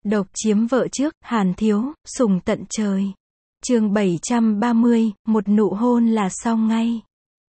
Độc chiếm vợ trước, Hàn Thiếu, sủng tận trời. Chương 730, một nụ hôn là xong ngay.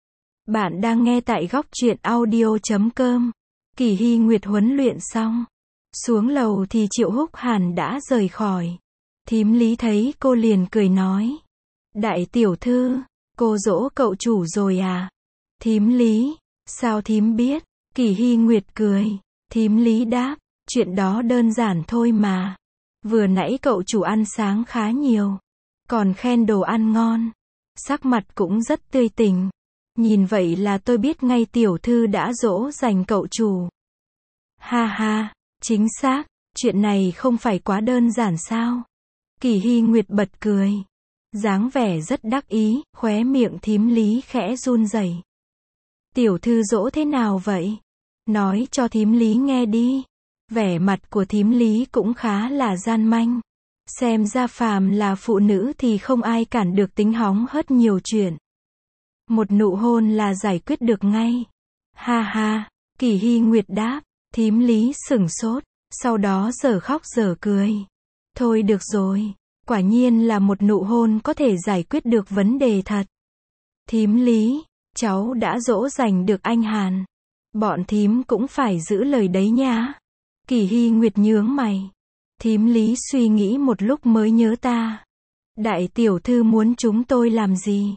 Bạn đang nghe tại góc truyện audio.com. Kỳ Hy Nguyệt huấn luyện xong. Xuống lầu thì Triệu Húc Hàn đã rời khỏi. Thím Lý thấy cô liền cười nói. Đại tiểu thư, cô dỗ cậu chủ rồi à? Thím Lý, sao thím biết? Kỳ Hy Nguyệt cười. Thím Lý đáp, chuyện đó đơn giản thôi mà. Vừa nãy cậu chủ ăn sáng khá nhiều. Còn khen đồ ăn ngon. Sắc mặt cũng rất tươi tỉnh. Nhìn vậy là tôi biết ngay tiểu thư đã dỗ dành cậu chủ. Ha ha, chính xác, chuyện này không phải quá đơn giản sao? Kỳ Hy Nguyệt bật cười. Dáng vẻ rất đắc ý, khóe miệng thím Lý khẽ run rẩy. Tiểu thư dỗ thế nào vậy? Nói cho thím Lý nghe đi. Vẻ mặt của thím Lý cũng khá là gian manh. Xem ra phàm là phụ nữ thì không ai cản được tính hóng hớt nhiều chuyện. Một nụ hôn là giải quyết được ngay. Ha ha, Kỳ Hy Nguyệt đáp. Thím Lý sửng sốt, sau đó giờ khóc giờ cười. Thôi được rồi, quả nhiên là một nụ hôn có thể giải quyết được vấn đề thật. Thím Lý, cháu đã dỗ dành được anh Hàn. Bọn thím cũng phải giữ lời đấy nha. Kỳ Hy Nguyệt nhướng mày. Thím Lý suy nghĩ một lúc mới nhớ ta. Đại tiểu thư muốn chúng tôi làm gì?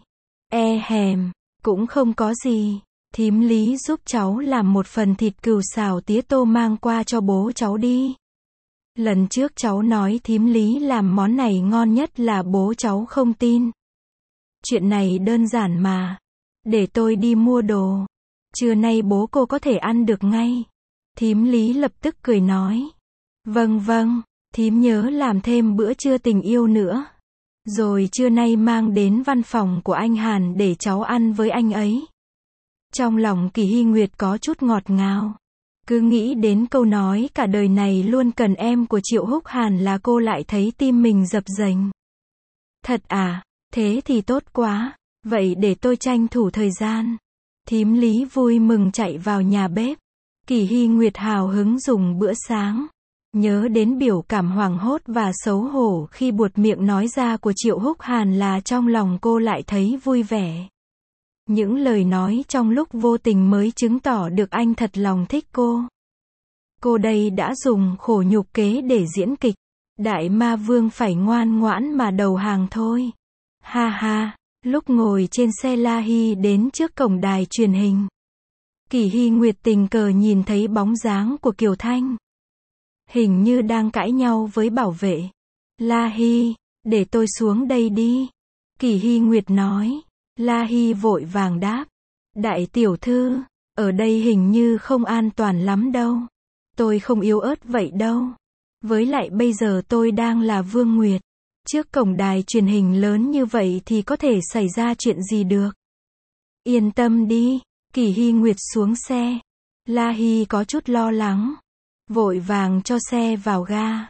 Hèm, cũng không có gì. Thím Lý giúp cháu làm một phần thịt cừu xào tía tô mang qua cho bố cháu đi. Lần trước cháu nói thím Lý làm món này ngon nhất là bố cháu không tin. Chuyện này đơn giản mà. Để tôi đi mua đồ. Trưa nay bố cô có thể ăn được ngay. Thím Lý lập tức cười nói. Vâng vâng, thím nhớ làm thêm bữa trưa tình yêu nữa. Rồi trưa nay mang đến văn phòng của anh Hàn để cháu ăn với anh ấy. Trong lòng Kỳ Hy Nguyệt có chút ngọt ngào. Cứ nghĩ đến câu nói cả đời này luôn cần em của Triệu Húc Hàn là cô lại thấy tim mình dập dềnh. Thật à, thế thì tốt quá. Vậy để tôi tranh thủ thời gian. Thím Lý vui mừng chạy vào nhà bếp. Kỳ Hy Nguyệt hào hứng dùng bữa sáng. Nhớ đến biểu cảm hoảng hốt và xấu hổ khi buột miệng nói ra của Triệu Húc Hàn là trong lòng cô lại thấy vui vẻ. Những lời nói trong lúc vô tình mới chứng tỏ được anh thật lòng thích cô. Cô đây đã dùng khổ nhục kế để diễn kịch. Đại ma vương phải ngoan ngoãn mà đầu hàng thôi. Ha ha, lúc ngồi trên xe La Hy đến trước cổng đài truyền hình. Kỳ Hy Nguyệt tình cờ nhìn thấy bóng dáng của Kiều Thanh. Hình như đang cãi nhau với bảo vệ. La Hy, để tôi xuống đây đi. Kỳ Hy Nguyệt nói. La Hy vội vàng đáp. Đại tiểu thư, ở đây hình như không an toàn lắm đâu. Tôi không yếu ớt vậy đâu. Với lại bây giờ tôi đang là Vương Nguyệt. Trước cổng đài truyền hình lớn như vậy thì có thể xảy ra chuyện gì được. Yên tâm đi. Kỳ Hy Nguyệt xuống xe. La Hy có chút lo lắng. Vội vàng cho xe vào ga.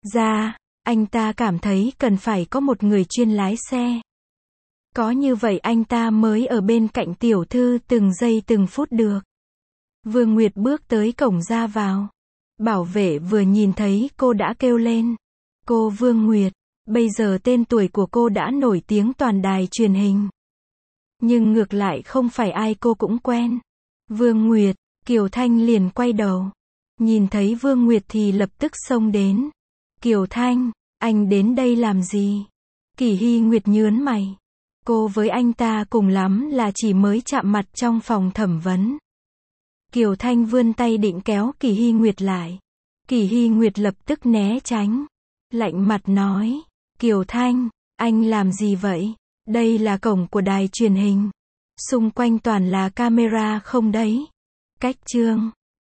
Anh ta cảm thấy cần phải có một người chuyên lái xe. Có như vậy anh ta mới ở bên cạnh tiểu thư từng giây từng phút được. Vương Nguyệt bước tới cổng ra vào. Bảo vệ vừa nhìn thấy cô đã kêu lên. Cô Vương Nguyệt, bây giờ tên tuổi của cô đã nổi tiếng toàn đài truyền hình. Nhưng ngược lại không phải ai cô cũng quen. Vương Nguyệt, Kiều Thanh liền quay đầu. Nhìn thấy Vương Nguyệt thì lập tức xông đến. Kiều Thanh, anh đến đây làm gì? Kỳ Hy Nguyệt nhớn mày. Cô với anh ta cùng lắm là chỉ mới chạm mặt trong phòng thẩm vấn. Kiều Thanh vươn tay định kéo Kỳ Hy Nguyệt lại. Kỳ Hy Nguyệt lập tức né tránh. Lạnh mặt nói. Kiều Thanh, anh làm gì vậy? Đây là cổng của đài truyền hình. Xung quanh toàn là camera không đấy? Cách chương.